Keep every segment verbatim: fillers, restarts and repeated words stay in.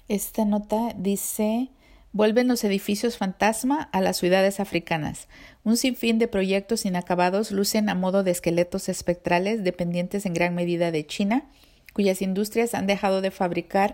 Esta nota dice: vuelven los edificios fantasma a las ciudades africanas. Un sinfín de proyectos inacabados lucen a modo de esqueletos espectrales dependientes en gran medida de China, cuyas industrias han dejado de fabricar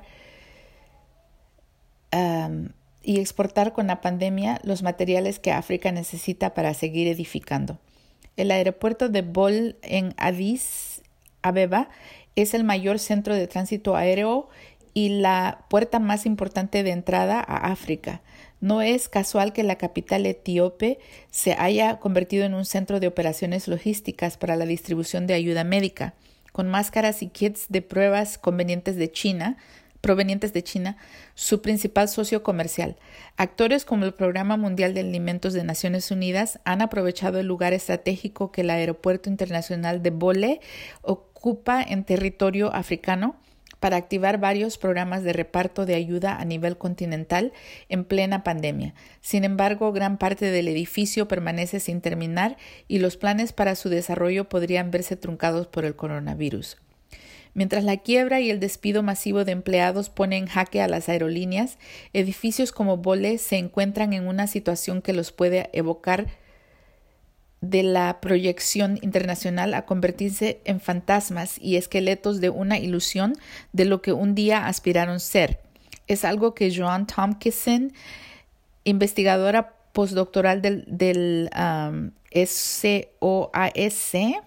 um, y exportar con la pandemia los materiales que África necesita para seguir edificando. El aeropuerto de Bole en Addis Abeba es el mayor centro de tránsito aéreo y la puerta más importante de entrada a África. No es casual que la capital etíope se haya convertido en un centro de operaciones logísticas para la distribución de ayuda médica, con máscaras y kits de pruebas convenientes de China, provenientes de China, su principal socio comercial. Actores como el Programa Mundial de Alimentos de Naciones Unidas han aprovechado el lugar estratégico que el Aeropuerto Internacional de Bole ocupa en territorio africano para activar varios programas de reparto de ayuda a nivel continental en plena pandemia. Sin embargo, gran parte del edificio permanece sin terminar y los planes para su desarrollo podrían verse truncados por el coronavirus. Mientras la quiebra y el despido masivo de empleados pone en jaque a las aerolíneas, edificios como Bole se encuentran en una situación que los puede evocar de la proyección internacional a convertirse en fantasmas y esqueletos de una ilusión de lo que un día aspiraron ser. Es algo que Joan Tomkinson, investigadora postdoctoral del, del um, S O A S,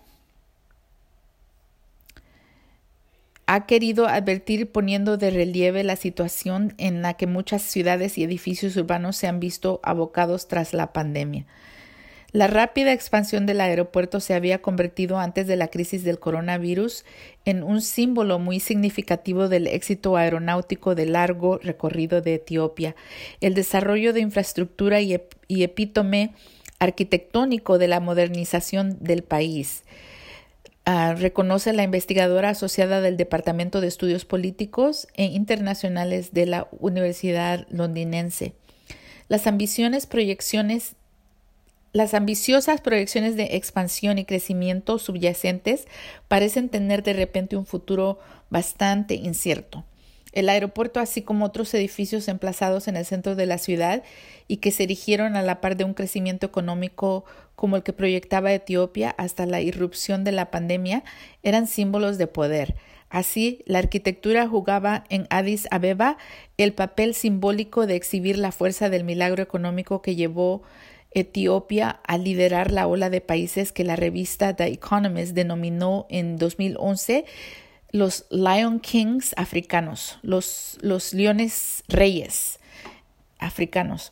ha querido advertir poniendo de relieve la situación en la que muchas ciudades y edificios urbanos se han visto abocados tras la pandemia. La rápida expansión del aeropuerto se había convertido antes de la crisis del coronavirus en un símbolo muy significativo del éxito aeronáutico de largo recorrido de Etiopía, el desarrollo de infraestructura y, ep- y epítome arquitectónico de la modernización del país. Uh, reconoce la investigadora asociada del Departamento de Estudios Políticos e Internacionales de la Universidad Londinense. Las ambiciones proyecciones Las ambiciosas proyecciones de expansión y crecimiento subyacentes parecen tener de repente un futuro bastante incierto. El aeropuerto, así como otros edificios emplazados en el centro de la ciudad y que se erigieron a la par de un crecimiento económico como el que proyectaba Etiopía hasta la irrupción de la pandemia, eran símbolos de poder. Así, la arquitectura jugaba en Addis Abeba el papel simbólico de exhibir la fuerza del milagro económico que llevó Etiopía a liderar la ola de países que la revista The Economist denominó en dos mil once los Lion Kings africanos, los, los leones reyes africanos.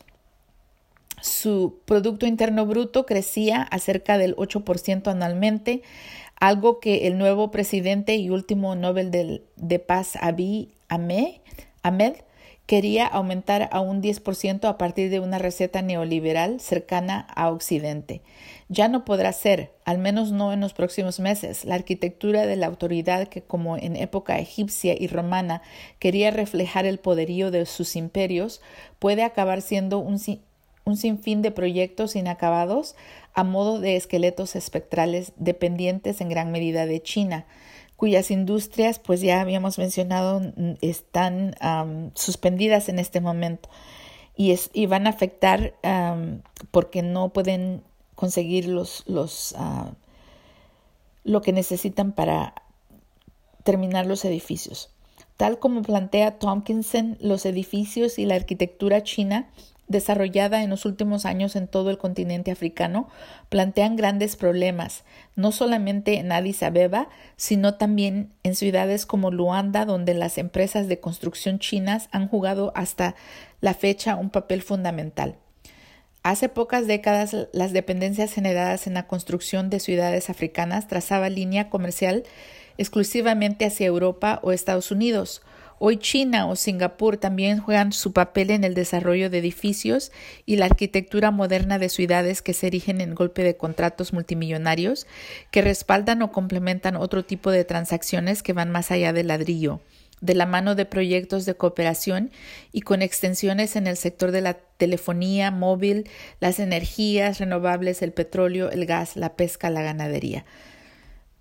Su Producto Interno Bruto crecía a cerca del ocho por ciento anualmente, algo que el nuevo presidente y último Nobel de, de Paz Abiy Ahmed quería aumentar a un diez por ciento a partir de una receta neoliberal cercana a Occidente. Ya no podrá ser, al menos no en los próximos meses, la arquitectura de la autoridad que, como en época egipcia y romana, quería reflejar el poderío de sus imperios, puede acabar siendo un, un sinfín de proyectos inacabados a modo de esqueletos espectrales dependientes en gran medida de China, cuyas industrias, pues ya habíamos mencionado, están um, suspendidas en este momento y, es, y van a afectar um, porque no pueden conseguir los, los, uh, lo que necesitan para terminar los edificios. Tal como plantea Tomkinson, los edificios y la arquitectura china desarrollada en los últimos años en todo el continente africano, plantean grandes problemas, no solamente en Addis Abeba, sino también en ciudades como Luanda, donde las empresas de construcción chinas han jugado hasta la fecha un papel fundamental. Hace pocas décadas, las dependencias generadas en la construcción de ciudades africanas trazaban línea comercial exclusivamente hacia Europa o Estados Unidos. Hoy China o Singapur también juegan su papel en el desarrollo de edificios y la arquitectura moderna de ciudades que se erigen en golpe de contratos multimillonarios que respaldan o complementan otro tipo de transacciones que van más allá del ladrillo, de la mano de proyectos de cooperación y con extensiones en el sector de la telefonía móvil, las energías renovables, el petróleo, el gas, la pesca, la ganadería.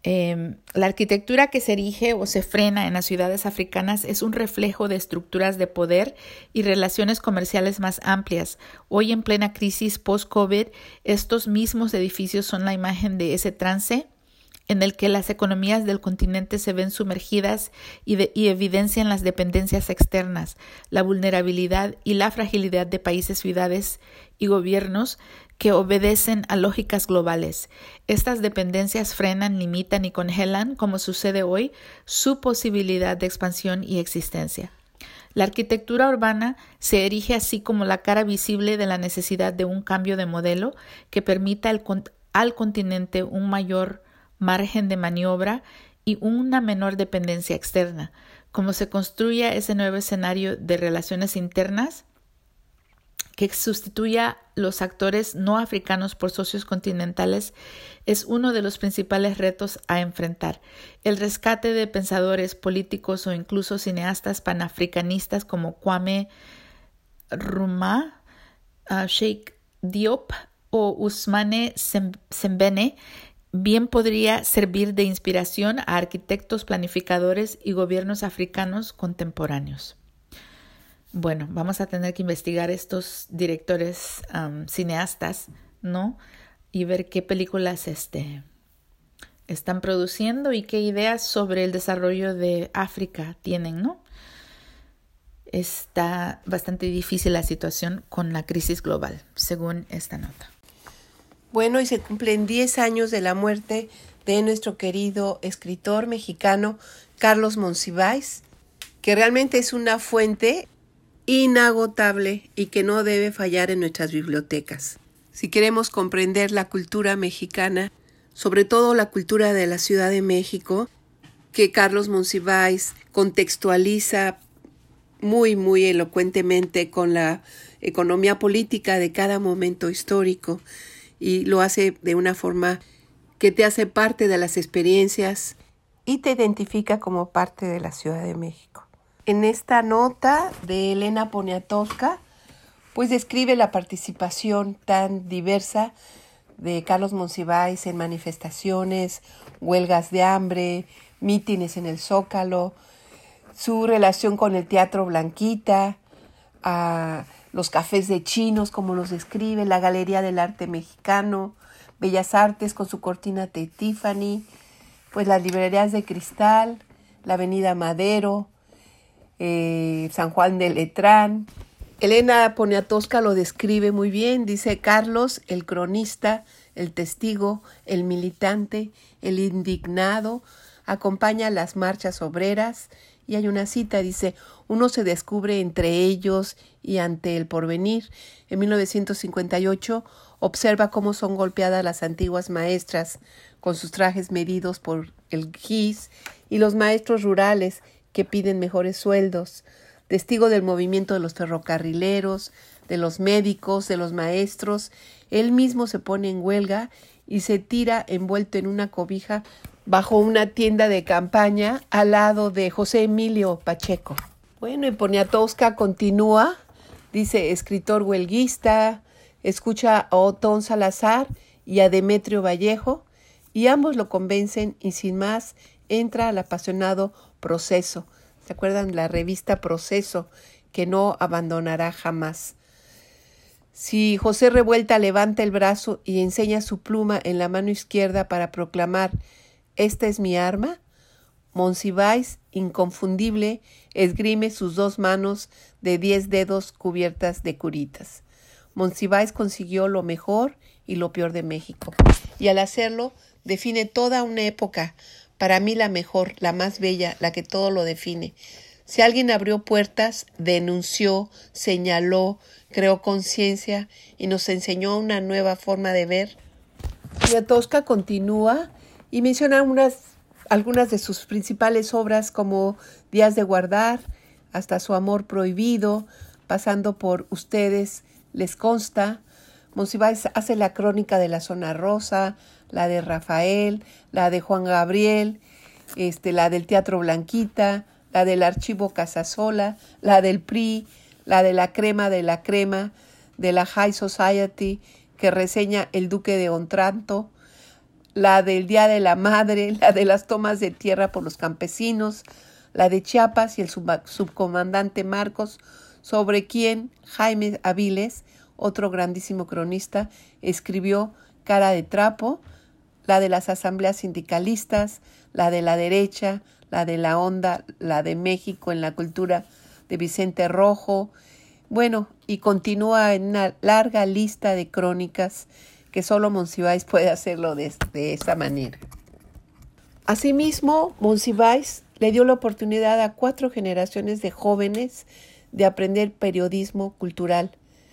Eh, la arquitectura que se erige o se frena en las ciudades africanas es un reflejo de estructuras de poder y relaciones comerciales más amplias. Hoy, en plena crisis post-COVID, estos mismos edificios son la imagen de ese trance en el que las economías del continente se ven sumergidas y, de, y evidencian las dependencias externas, la vulnerabilidad y la fragilidad de países, ciudades y gobiernos que obedecen a lógicas globales. Estas dependencias frenan, limitan y congelan, como sucede hoy, su posibilidad de expansión y existencia. La arquitectura urbana se erige así como la cara visible de la necesidad de un cambio de modelo que permita al, al continente un mayor margen de maniobra y una menor dependencia externa. Como se construya ese nuevo escenario de relaciones internas que sustituya los actores no africanos por socios continentales es uno de los principales retos a enfrentar. El rescate de pensadores políticos o incluso cineastas panafricanistas como Kwame Nkrumah, uh, Cheikh Diop o Ousmane Sembene bien podría servir de inspiración a arquitectos, planificadores y gobiernos africanos contemporáneos. Bueno, vamos a tener que investigar estos directores um, cineastas, ¿no? Y ver qué películas este, están produciendo y qué ideas sobre el desarrollo de África tienen, ¿no? Está bastante difícil la situación con la crisis global, según esta nota. Bueno, y se cumplen diez años de la muerte de nuestro querido escritor mexicano Carlos Monsiváis, que realmente es una fuente inagotable y que no debe fallar en nuestras bibliotecas. Si queremos comprender la cultura mexicana, sobre todo la cultura de la Ciudad de México, que Carlos Monsiváis contextualiza muy, muy elocuentemente con la economía política de cada momento histórico y lo hace de una forma que te hace parte de las experiencias y te identifica como parte de la Ciudad de México. En esta nota de Elena Poniatowska, pues describe la participación tan diversa de Carlos Monsiváis en manifestaciones, huelgas de hambre, mítines en el Zócalo, su relación con el Teatro Blanquita, a los cafés de chinos, como los describe, la Galería del Arte Mexicano, Bellas Artes con su cortina de Tiffany, pues las librerías de cristal, la Avenida Madero, eh, San Juan de Letrán. Elena Poniatowska lo describe muy bien, dice: Carlos, el cronista, el testigo, el militante, el indignado, acompaña las marchas obreras. Y hay una cita, dice: uno se descubre entre ellos y ante el porvenir. En mil novecientos cincuenta y ocho observa cómo son golpeadas las antiguas maestras con sus trajes medidos por el G I S y los maestros rurales que piden mejores sueldos. Testigo del movimiento de los ferrocarrileros, de los médicos, de los maestros. Él mismo se pone en huelga y se tira envuelto en una cobija bajo una tienda de campaña al lado de José Emilio Pacheco. Bueno, y Poniatowska continúa, dice: escritor huelguista, escucha a Otón Salazar y a Demetrio Vallejo, y ambos lo convencen y sin más entra al apasionado Proceso. ¿Se acuerdan? La revista Proceso, que no abandonará jamás. Si José Revuelta levanta el brazo y enseña su pluma en la mano izquierda para proclamar: esta es mi arma, Monsiváis, inconfundible, esgrime sus dos manos de diez dedos cubiertas de curitas. Monsiváis consiguió lo mejor y lo peor de México, y al hacerlo define toda una época, para mí la mejor, la más bella, la que todo lo define. Si alguien abrió puertas, denunció, señaló, creó conciencia y nos enseñó una nueva forma de ver. Poniatowska continúa y menciona unas, algunas de sus principales obras, como Días de guardar, hasta Su amor prohibido, pasando por Ustedes les consta. Monsiváis hace la crónica de la Zona Rosa, la de Rafael, la de Juan Gabriel, este, la del Teatro Blanquita, la del Archivo Casasola, la del P R I, la de la crema de la crema, de la High Society, que reseña El Duque de Otranto, la del Día de la Madre, la de las tomas de tierra por los campesinos, la de Chiapas y el sub- subcomandante Marcos, sobre quien Jaime Aviles, otro grandísimo cronista, escribió Cara de trapo, la de las asambleas sindicalistas, la de la derecha, la de la onda, la de México en la cultura de Vicente Rojo. Bueno, y continúa en una larga lista de crónicas que solo Monsiváis puede hacerlo de, de esta manera. Asimismo, Monsiváis le dio la oportunidad a cuatro generaciones de jóvenes de aprender periodismo cultural.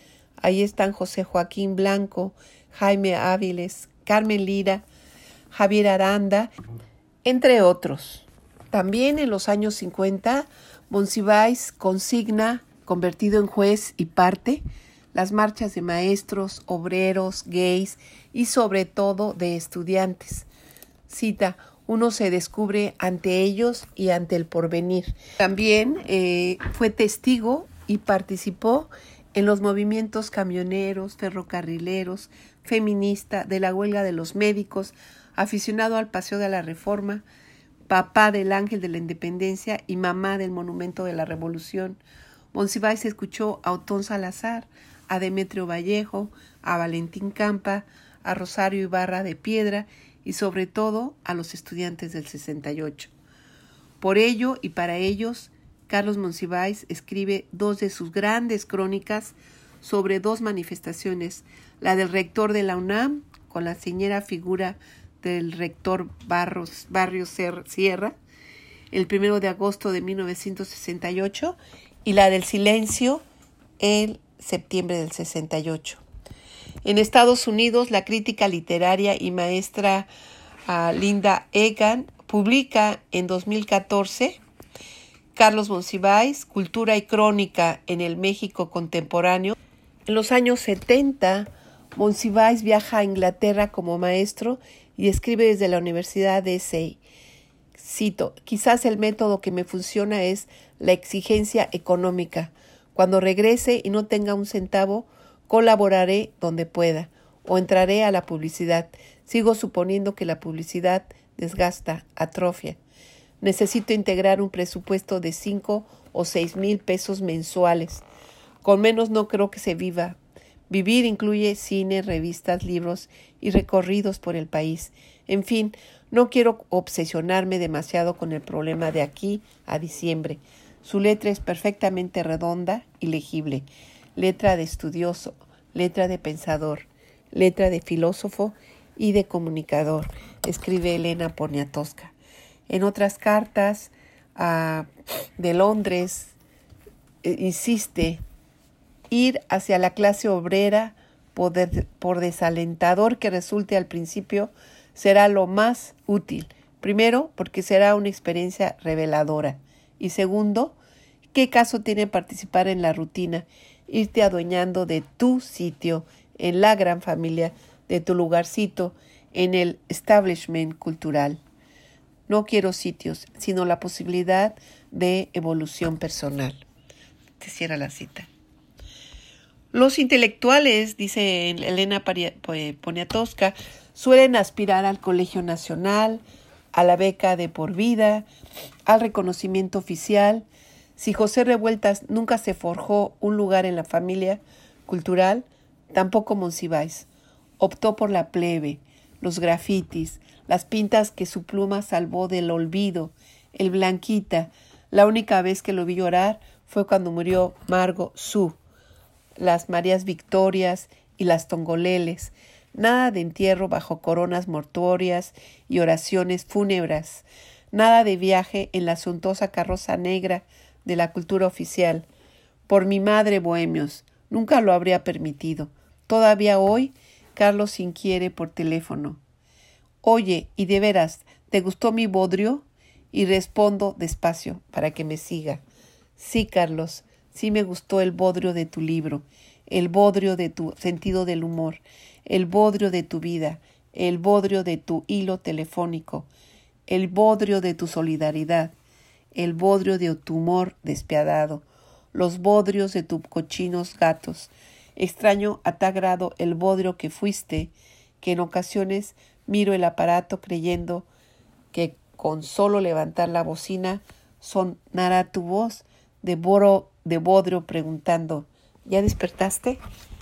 Ahí están José Joaquín Blanco, Jaime Áviles, Carmen Lira, Javier Aranda, entre otros. También en los años cincuenta, Monsiváis consigna, convertido en juez y parte, las marchas de maestros, obreros, gays y sobre todo de estudiantes. Cita, uno se descubre ante ellos y ante el porvenir. También eh, fue testigo y participó en los movimientos camioneros, ferrocarrileros, feminista, de la huelga de los médicos, aficionado al Paseo de la Reforma, papá del Ángel de la Independencia y mamá del Monumento de la Revolución. Monsiváis escuchó a Otón Salazar, a Demetrio Vallejo, a Valentín Campa, a Rosario Ibarra de Piedra y sobre todo a los estudiantes del sesenta y ocho. Por ello y para ellos, Carlos Monsiváis escribe dos de sus grandes crónicas sobre dos manifestaciones, la del rector de la UNAM, con la señera figura del rector Barros, Barrios Sierra, el primero de agosto de mil novecientos sesenta y ocho, y la del silencio, el septiembre del sesenta y ocho. En Estados Unidos, la crítica literaria y maestra uh, Linda Egan publica en dos mil catorce Carlos Monsiváis, Cultura y Crónica en el México Contemporáneo. En los años setenta, Monsiváis viaja a Inglaterra como maestro y escribe desde la Universidad de Essay. Cito, quizás el método que me funciona es la exigencia económica. Cuando regrese y no tenga un centavo, colaboraré donde pueda o entraré a la publicidad. Sigo suponiendo que la publicidad desgasta, atrofia. Necesito integrar un presupuesto de cinco o seis mil pesos mensuales. Con menos no creo que se viva. Vivir incluye cine, revistas, libros y recorridos por el país. En fin, no quiero obsesionarme demasiado con el problema de aquí a diciembre. Su letra es perfectamente redonda y legible. Letra de estudioso, letra de pensador, letra de filósofo y de comunicador, escribe Elena Poniatowska. En otras cartas uh, de Londres, eh, insiste, ir hacia la clase obrera, poder, por desalentador que resulte al principio, será lo más útil. Primero, porque será una experiencia reveladora. Y segundo, ¿qué caso tiene participar en la rutina? Irte adueñando de tu sitio en la gran familia, de tu lugarcito, en el establishment cultural. No quiero sitios, sino la posibilidad de evolución personal. Te cierra la cita. Los intelectuales, dice Elena Poniatowska, suelen aspirar al Colegio Nacional, a la beca de por vida, al reconocimiento oficial. Si José Revueltas nunca se forjó un lugar en la familia cultural, tampoco Monsiváis. Optó por la plebe, los grafitis, las pintas que su pluma salvó del olvido, el Blanquita. La única vez que lo vi llorar fue cuando murió Margot Su, las Marías Victorias y las Tongoleles. Nada de entierro bajo coronas mortuorias y oraciones fúnebres. Nada de viaje en la suntuosa carroza negra de la cultura oficial. Por mi madre, bohemios, nunca lo habría permitido. Todavía hoy, Carlos inquiere por teléfono. Oye, y de veras, ¿te gustó mi bodrio? Y respondo despacio, para que me siga. Sí, Carlos, sí me gustó el bodrio de tu libro, el bodrio de tu sentido del humor, el bodrio de tu vida, el bodrio de tu hilo telefónico, el bodrio de tu solidaridad, el bodrio de tu humor despiadado, los bodrios de tus cochinos gatos. Extraño a tal grado el bodrio que fuiste, que en ocasiones Miro el aparato creyendo que con solo levantar la bocina sonará tu voz de, Boro, de Bodrio preguntando: ¿ya despertaste?